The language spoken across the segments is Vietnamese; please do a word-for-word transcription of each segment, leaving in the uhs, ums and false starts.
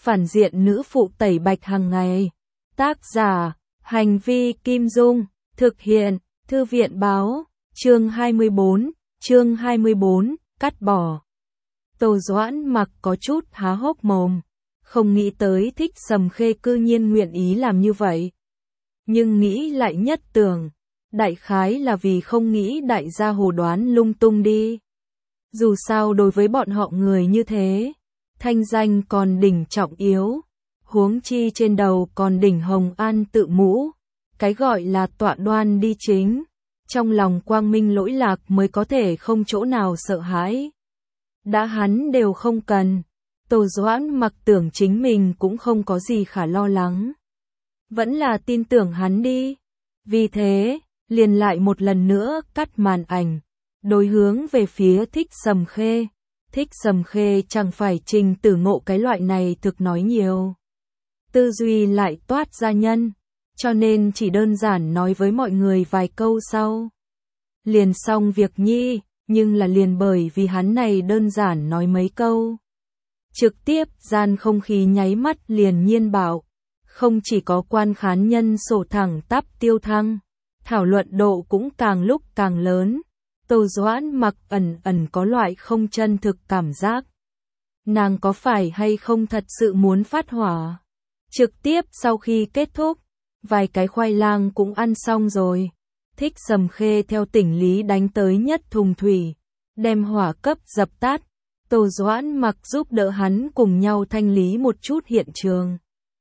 phản diện nữ phụ tẩy bạch hàng ngày. Tác giả, Hành vi Kim Dung, thực hiện, Thư viện báo, chương hai mươi bốn, chương hai mươi bốn, cắt bỏ. Tô Doãn Mặc có chút há hốc mồm, không nghĩ tới Thích Sầm Khê cư nhiên nguyện ý làm như vậy. Nhưng nghĩ lại nhất tưởng, đại khái là vì không nghĩ đại gia hồ đoán lung tung đi. Dù sao đối với bọn họ người như thế, thanh danh còn đỉnh trọng yếu, huống chi trên đầu còn đỉnh hồng an tự mũ, cái gọi là tọa đoan đi chính, trong lòng quang minh lỗi lạc mới có thể không chỗ nào sợ hãi. Đã hắn đều không cần, Tô Doãn Mặc tưởng chính mình cũng không có gì khả lo lắng. Vẫn là tin tưởng hắn đi. Vì thế, liền lại một lần nữa cắt màn ảnh, đối hướng về phía Thích Sầm Khê. Thích Sầm Khê chẳng phải Trình Tử Ngộ cái loại này thực nói nhiều. Tư duy lại toát ra nhân, cho nên chỉ đơn giản nói với mọi người vài câu sau. Liền xong việc nhi, nhưng là liền bởi vì hắn này đơn giản nói mấy câu. Trực tiếp gian không khí nháy mắt liền nhiên bảo, không chỉ có quan khán nhân sổ thẳng tắp tiêu thăng, thảo luận độ cũng càng lúc càng lớn. Tô Doãn Mặc ẩn ẩn có loại không chân thực cảm giác. Nàng có phải hay không thật sự muốn phát hỏa? Trực tiếp sau khi kết thúc, vài cái khoai lang cũng ăn xong rồi. Thích Sầm Khê theo tỉnh lý đánh tới nhất thùng thủy, đem hỏa cấp dập tắt. Tô Doãn Mặc giúp đỡ hắn cùng nhau thanh lý một chút hiện trường.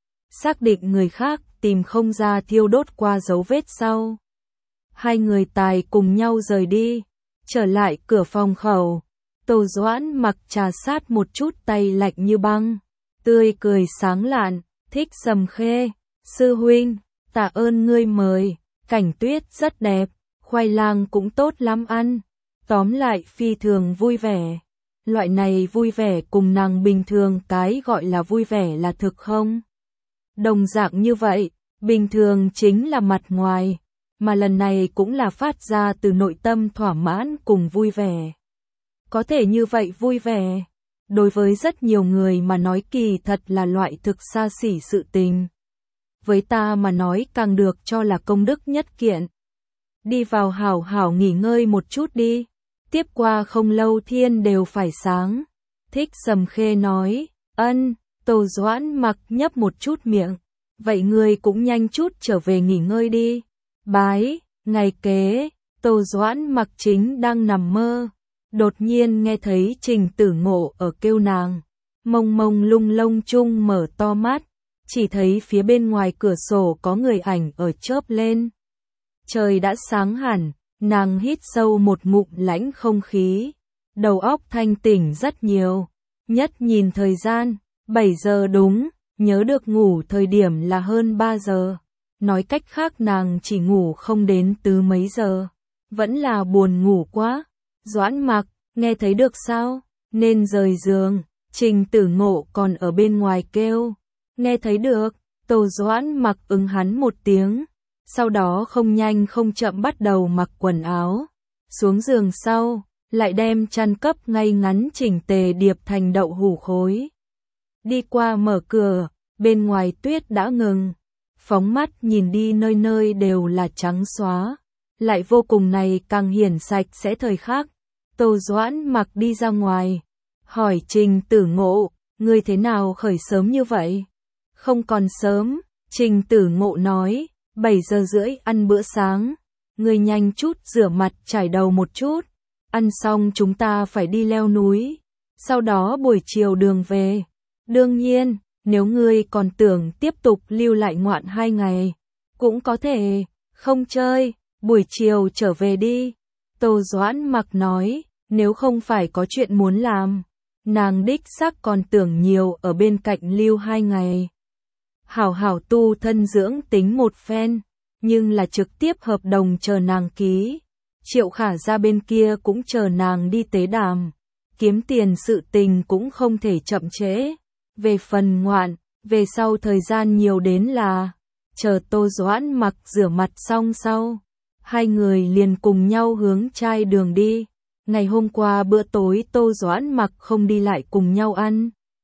Xác định người khác tìm không ra thiêu đốt qua dấu vết sau. Hai người tài cùng nhau rời đi, trở lại cửa phòng khẩu. Tô Doãn Mặc trà sát một chút tay lạnh như băng, tươi cười sáng lạn. Thích Sầm Khê, sư huynh, tạ ơn ngươi mời, cảnh tuyết rất đẹp, khoai lang cũng tốt lắm ăn. Tóm lại phi thường vui vẻ. Loại này vui vẻ cùng nàng bình thường cái gọi là vui vẻ là thực không? Đồng dạng như vậy, bình thường chính là mặt ngoài, mà lần này cũng là phát ra từ nội tâm thỏa mãn cùng vui vẻ. Có thể như vậy vui vẻ, đối với rất nhiều người mà nói kỳ thật là loại thực xa xỉ sự tình. Với ta mà nói càng được cho là công đức nhất kiện. Đi vào hảo hảo nghỉ ngơi một chút đi, tiếp qua không lâu thiên đều phải sáng. Thích Sầm Khê nói, ân. Tô Doãn Mặc nhấp một chút miệng, vậy ngươi cũng nhanh chút trở về nghỉ ngơi đi. Bái, ngày kế, Tô Doãn Mặc chính đang nằm mơ, đột nhiên nghe thấy Trình Tử Ngộ ở kêu nàng, mông mông lung lông chung mở to mắt, chỉ thấy phía bên ngoài cửa sổ có người ảnh ở chớp lên. Trời đã sáng hẳn, nàng hít sâu một ngụm lãnh không khí, đầu óc thanh tỉnh rất nhiều, nhất nhìn thời gian, bảy giờ đúng, nhớ được ngủ thời điểm là hơn ba giờ. Nói cách khác nàng chỉ ngủ không đến từ mấy giờ, vẫn là buồn ngủ quá. Doãn Mặc, nghe thấy được sao? Nên rời giường. Trình Tử Ngộ còn ở bên ngoài kêu. Nghe thấy được. Tô Doãn Mặc ứng hắn một tiếng, sau đó không nhanh không chậm bắt đầu mặc quần áo. Xuống giường sau, lại đem chăn cấp ngay ngắn chỉnh tề điệp thành đậu hũ khối. Đi qua mở cửa, bên ngoài tuyết đã ngừng. Phóng mắt nhìn đi nơi nơi đều là trắng xóa, lại vô cùng này càng hiển sạch sẽ thời khắc. Tô Doãn Mặc đi ra ngoài, hỏi Trình Tử Ngộ, ngươi thế nào khởi sớm như vậy? Không còn sớm, Trình Tử Ngộ nói, bảy giờ rưỡi ăn bữa sáng, ngươi nhanh chút rửa mặt chải đầu một chút, ăn xong chúng ta phải đi leo núi, sau đó buổi chiều đường về. Đương nhiên, nếu ngươi còn tưởng tiếp tục lưu lại ngoạn hai ngày, cũng có thể, không chơi, buổi chiều trở về đi. Tô Doãn Mặc nói, nếu không phải có chuyện muốn làm, nàng đích xác còn tưởng nhiều ở bên cạnh lưu hai ngày. Hảo hảo tu thân dưỡng tính một phen, nhưng là trực tiếp hợp đồng chờ nàng ký. Triệu Khả ra bên kia cũng chờ nàng đi tế đàm, kiếm tiền sự tình cũng không thể chậm trễ. Về phần ngoạn, về sau thời gian nhiều đến là, chờ Tô Doãn Mặc rửa mặt xong sau, hai người liền cùng nhau hướng trai đường đi. Ngày hôm qua bữa tối Tô Doãn Mặc không đi lại cùng nhau ăn.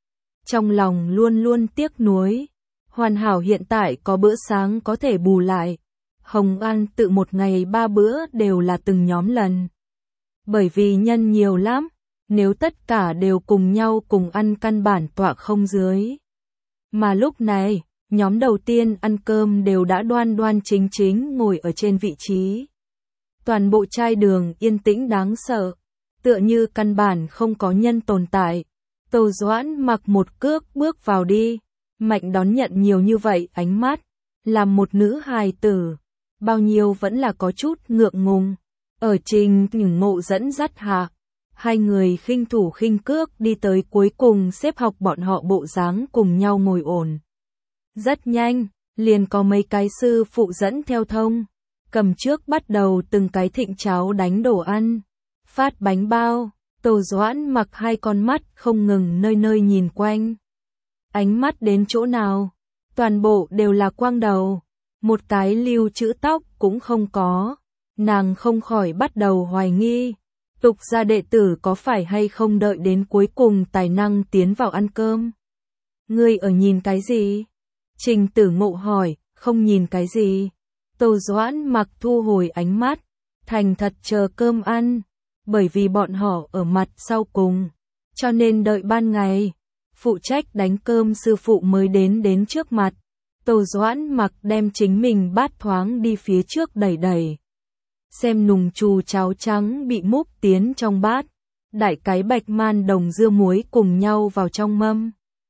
trong lòng luôn luôn tiếc nuối. Hoàn hảo hiện tại có bữa sáng có thể bù lại. Hồng An tự một ngày ba bữa đều là từng nhóm lần. Bởi vì nhân nhiều lắm, nếu tất cả đều cùng nhau cùng ăn căn bản tọa không dưới. Mà lúc này, nhóm đầu tiên ăn cơm đều đã đoan đoan chính chính ngồi ở trên vị trí. Toàn bộ chai đường yên tĩnh đáng sợ, tựa như căn bản không có nhân tồn tại. Tô Doãn mặc một cước bước vào đi, mạnh đón nhận nhiều như vậy ánh mắt, làm một nữ hài tử, bao nhiêu vẫn là có chút ngượng ngùng. Ở Trình Nhửng Ngộ dẫn dắt hạ, hai người khinh thủ khinh cước đi tới cuối cùng xếp học bọn họ bộ dáng cùng nhau ngồi ổn. Rất nhanh, liền có mấy cái sư phụ dẫn theo thông, cầm trước bắt đầu từng cái thịnh cháo đánh đồ ăn, phát bánh bao. Tô Doãn mặc hai con mắt không ngừng nơi nơi nhìn quanh. Ánh mắt đến chỗ nào, toàn bộ đều là quang đầu, một cái lưu trữ tóc cũng không có. Nàng không khỏi bắt đầu hoài nghi, Tục gia đệ tử có phải hay không đợi đến cuối cùng tài năng tiến vào ăn cơm? Ngươi ở nhìn cái gì? Trình Tử Ngộ hỏi, không nhìn cái gì. Tô Doãn mặc thu hồi ánh mắt, thành thật chờ cơm ăn, bởi vì bọn họ ở mặt sau cùng, cho nên đợi ban ngày. Phụ trách đánh cơm sư phụ mới đến đến trước mặt. Tô Doãn mặc đem chính mình bát thoáng đi phía trước đẩy đẩy. Xem nùng chù cháo trắng bị múc tiến trong bát, đại cái bạch man đồng dưa muối cùng nhau vào trong mâm.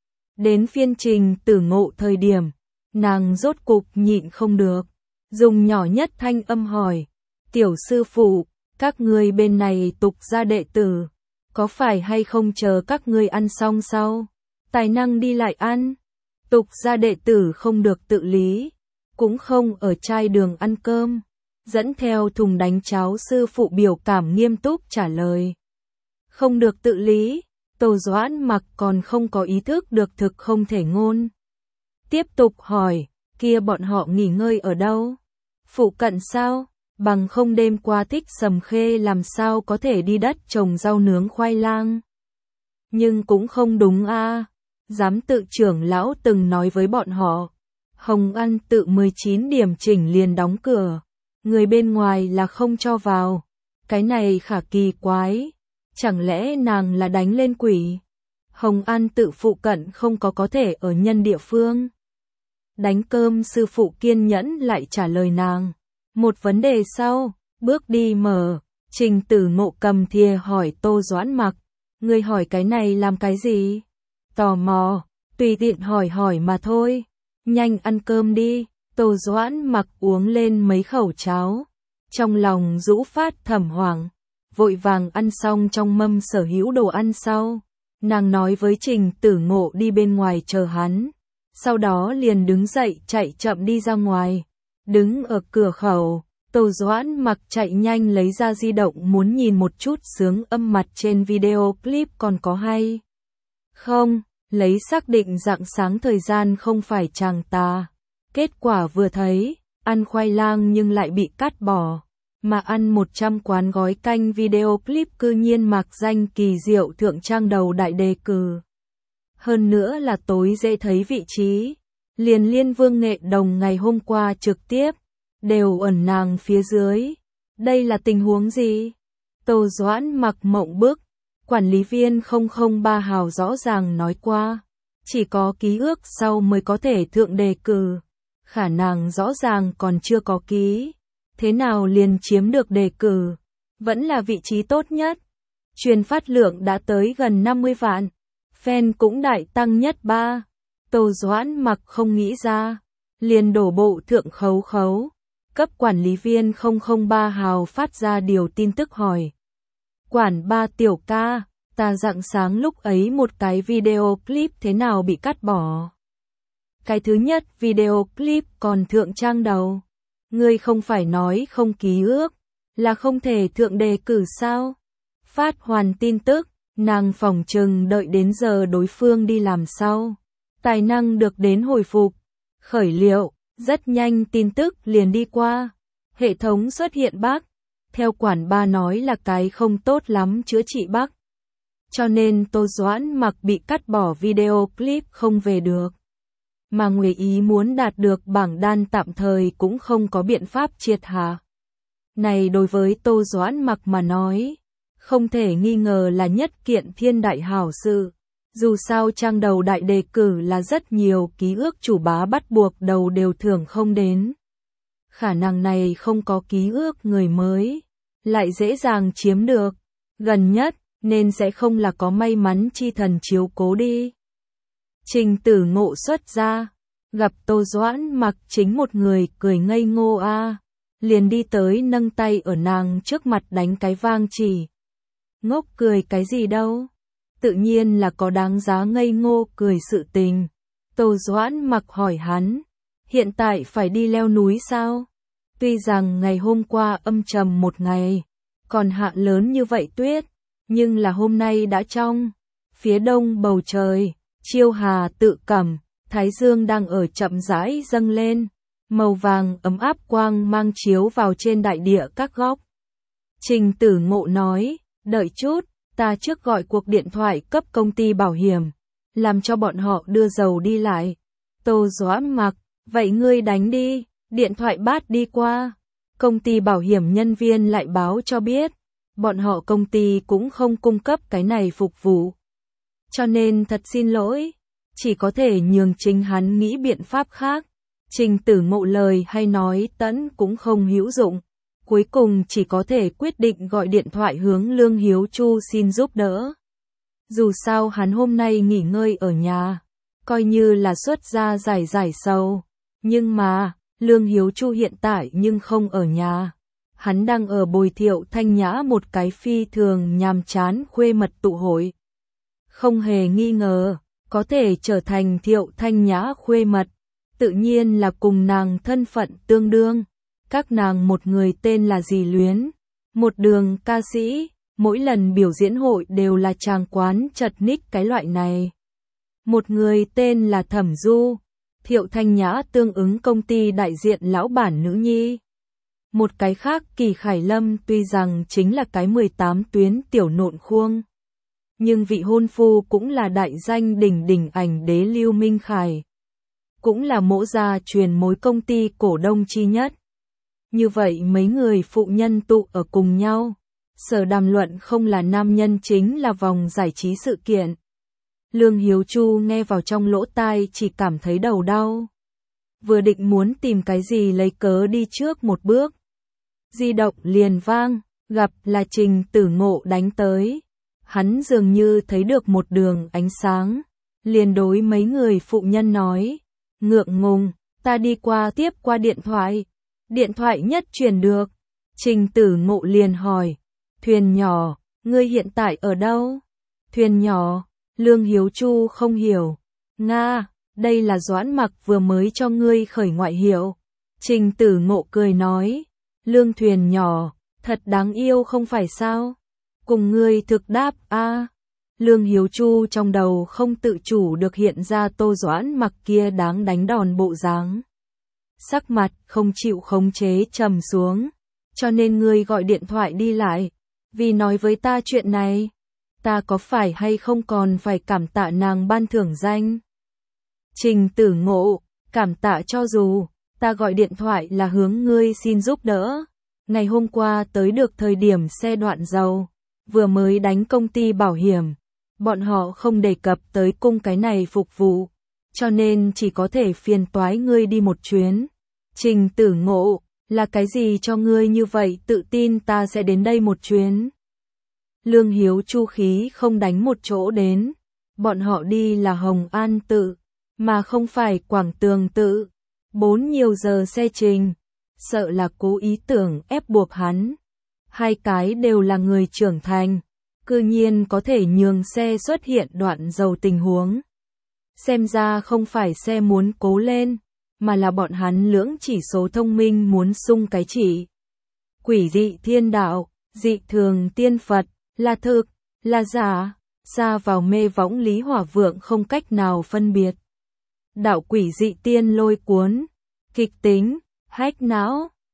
Đến phiên Trình Tử Ngộ thời điểm, nàng rốt cục nhịn không được, dùng nhỏ nhất thanh âm hỏi, tiểu sư phụ, các ngươi bên này tục gia đệ tử, có phải hay không chờ các ngươi ăn xong sau, tài năng đi lại ăn? Tục gia đệ tử không được tự lý, cũng không ở chai đường ăn cơm. Dẫn theo thùng đánh cháo sư phụ biểu cảm nghiêm túc trả lời. Không được tự lý, Tô Doãn mặc còn không có ý thức được thực không thể ngôn. Tiếp tục hỏi, kia bọn họ nghỉ ngơi ở đâu? Phụ cận sao? Bằng không đêm qua Thích Sầm Khê làm sao có thể đi đất trồng rau nướng khoai lang? Nhưng cũng không đúng a. Giám tự trưởng lão từng nói với bọn họ, Hồng Ăn tự mười chín điểm chỉnh liền đóng cửa. Người bên ngoài là không cho vào. Cái này khả kỳ quái. Chẳng lẽ nàng là đánh lên quỷ? Hồng An tự phụ cận không có có thể ở nhân địa phương. Đánh cơm sư phụ kiên nhẫn lại trả lời nàng. Một vấn đề sau, bước đi mở. Trình Tử Ngộ cầm thìa hỏi Tô Doãn mặc. Ngươi hỏi cái này làm cái gì? Tò mò, tùy tiện hỏi hỏi mà thôi. Nhanh ăn cơm đi. Tô Doãn mặc uống lên mấy khẩu cháo, trong lòng rũ phát thầm hoảng, vội vàng ăn xong trong mâm sở hữu đồ ăn sau. Nàng nói với Trình Tử Ngộ đi bên ngoài chờ hắn, sau đó liền đứng dậy chạy chậm đi ra ngoài. Đứng ở cửa khẩu, Tô Doãn mặc chạy nhanh lấy ra di động muốn nhìn một chút sướng âm mặt trên video clip còn có hay không, lấy xác định rạng sáng thời gian không phải chàng tà. Kết quả vừa thấy, ăn khoai lang nhưng lại bị cắt bỏ, mà ăn một trăm quán gói canh video clip cư nhiên mạc danh kỳ diệu thượng trang đầu đại đề cử. Hơn nữa là tối dễ thấy vị trí, liền Liên Vương Nghệ Đồng ngày hôm qua trực tiếp, đều ẩn nàng phía dưới. Đây là tình huống gì? Tô Doãn mặc mộng bức, quản lý viên không không ba hào rõ ràng nói qua, chỉ có ký ước sau mới có thể thượng đề cử. Khả năng rõ ràng còn chưa có ký, thế nào liền chiếm được đề cử, vẫn là vị trí tốt nhất. Truyền phát lượng đã tới gần năm mươi vạn, fan cũng đại tăng nhất ba. Tô Doãn mặc không nghĩ ra, liền đổ bộ thượng khấu khấu, cấp quản lý viên không không ba hào phát ra điều tin tức hỏi. Quản ba tiểu ca, ta rạng sáng lúc ấy một cái video clip thế nào bị cắt bỏ? Cái thứ nhất video clip còn thượng trang đầu. Ngươi không phải nói không ký ước, là không thể thượng đề cử sao? Phát hoàn tin tức, nàng phỏng chừng đợi đến giờ đối phương đi làm sau. Tài năng được đến hồi phục. Khởi liệu, rất nhanh tin tức liền đi qua. Hệ thống xuất hiện bug. Theo quản ba nói là cái không tốt lắm chữa trị bug. cho nên Tô Doãn Mặc bị cắt bỏ video clip không về được. Mà ngoài ý muốn đạt được bảng đan tạm thời cũng không có biện pháp triệt hạ. Này đối với Tô Doãn Mặc mà nói, không thể nghi ngờ là nhất kiện thiên đại hảo sự. Dù sao trang đầu đại đề cử là rất nhiều ký ức chủ bá bắt buộc đầu đều thưởng không đến. Khả năng này không có ký ức người mới, lại dễ dàng chiếm được. Gần nhất, nên sẽ không là có may mắn chi thần chiếu cố đi. Trình Tử Ngộ xuất ra, gặp Tô Doãn Mặc chính một người cười ngây ngô a, liền đi tới nâng tay ở nàng trước mặt đánh cái vang chỉ. Ngốc cười cái gì đâu? Tự nhiên là có đáng giá ngây ngô cười sự tình. Tô Doãn Mặc hỏi hắn, hiện tại phải đi leo núi sao? Tuy rằng ngày hôm qua âm trầm một ngày, còn hạ lớn như vậy tuyết, nhưng là hôm nay đã trong. Phía đông bầu trời, chiêu hà tự cầm, thái dương đang ở chậm rãi dâng lên, màu vàng ấm áp quang mang chiếu vào trên đại địa các góc. Trình Tử Ngộ nói, đợi chút, ta trước gọi cuộc điện thoại cấp công ty bảo hiểm, làm cho bọn họ đưa dầu đi lại. Tô Doãn Mặc, vậy ngươi đánh đi, điện thoại bát đi qua. Công ty bảo hiểm nhân viên lại báo cho biết, bọn họ công ty cũng không cung cấp cái này phục vụ. Cho nên thật xin lỗi, chỉ có thể nhường chính hắn nghĩ biện pháp khác. Trình Tử Ngộ lời hay nói tẫn cũng không hữu dụng. Cuối cùng chỉ có thể quyết định gọi điện thoại hướng Lương Hiếu Chu xin giúp đỡ. Dù sao hắn hôm nay nghỉ ngơi ở nhà, coi như là xuất ra giải giải sầu. Nhưng mà, Lương Hiếu Chu hiện tại nhưng không ở nhà. Hắn đang ở bồi Thiệu Thanh Nhã một cái phi thường nhàm chán khuê mật tụ hội. Không hề nghi ngờ, có thể trở thành Thiệu Thanh Nhã khuê mật, tự nhiên là cùng nàng thân phận tương đương. Các nàng một người tên là Dì Luyến, một đường ca sĩ, mỗi lần biểu diễn hội đều là tràng quán chật ních cái loại này. Một người tên là Thẩm Du, Thiệu Thanh Nhã tương ứng công ty đại diện lão bản nữ nhi. Một cái khác Kỳ Khải Lâm tuy rằng chính là cái mười tám tuyến tiểu nộn khuông, nhưng vị hôn phu cũng là đại danh đỉnh đỉnh ảnh đế Lưu Minh Khải. Cũng là mỗ gia truyền mối công ty cổ đông chi nhất. Như vậy mấy người phụ nhân tụ ở cùng nhau, sở đàm luận không là nam nhân chính là vòng giải trí sự kiện. Lương Hiếu Chu nghe vào trong lỗ tai chỉ cảm thấy đầu đau. Vừa định muốn tìm cái gì lấy cớ đi trước một bước. Di động liền vang, gặp là Trình Tử Ngộ đánh tới. Hắn dường như thấy được một đường ánh sáng, liền đối mấy người phụ nhân nói, ngượng ngùng, ta đi qua tiếp qua điện thoại. Điện thoại nhất truyền được. Trình Tử Ngộ liền hỏi, thuyền nhỏ, ngươi hiện tại ở đâu? Thuyền nhỏ, Lương Hiếu Chu không hiểu. Nga, đây là Doãn Mặc vừa mới cho ngươi khởi ngoại hiệu. Trình Tử Ngộ cười nói, Lương thuyền nhỏ, thật đáng yêu không phải sao? Cùng ngươi thực đáp a. Lương Hiếu Chu trong đầu không tự chủ được hiện ra Tô Doãn Mặc kia đáng đánh đòn bộ dáng. Sắc mặt không chịu khống chế trầm xuống, cho nên ngươi gọi điện thoại đi lại, vì nói với ta chuyện này, ta có phải hay không còn phải cảm tạ nàng ban thưởng danh? Trình Tử Ngộ, cảm tạ cho dù, ta gọi điện thoại là hướng ngươi xin giúp đỡ, ngày hôm qua tới được thời điểm xe đoạn dầu, vừa mới đánh công ty bảo hiểm, bọn họ không đề cập tới cung cái này phục vụ, cho nên chỉ có thể phiền toái ngươi đi một chuyến. Trình Tử Ngộ, là cái gì cho ngươi như vậy tự tin ta sẽ đến đây một chuyến? Lương Hiếu Chu khí không đánh một chỗ đến, bọn họ đi là Hồng An tự, mà không phải Quảng Tường tự, bốn nhiều giờ xe trình, sợ là cố ý tưởng ép buộc hắn. Hai cái đều là người trưởng thành, cư nhiên có thể nhường xe xuất hiện đoạn dầu tình huống. Xem ra không phải xe muốn cố lên, mà là bọn hắn lưỡng chỉ số thông minh muốn sung cái chỉ. Quỷ dị thiên đạo, dị thường tiên Phật, là thực, là giả, xa vào mê võng Lý Hỏa Vượng không cách nào phân biệt. Đạo quỷ dị tiên lôi cuốn, kịch tính, hách não,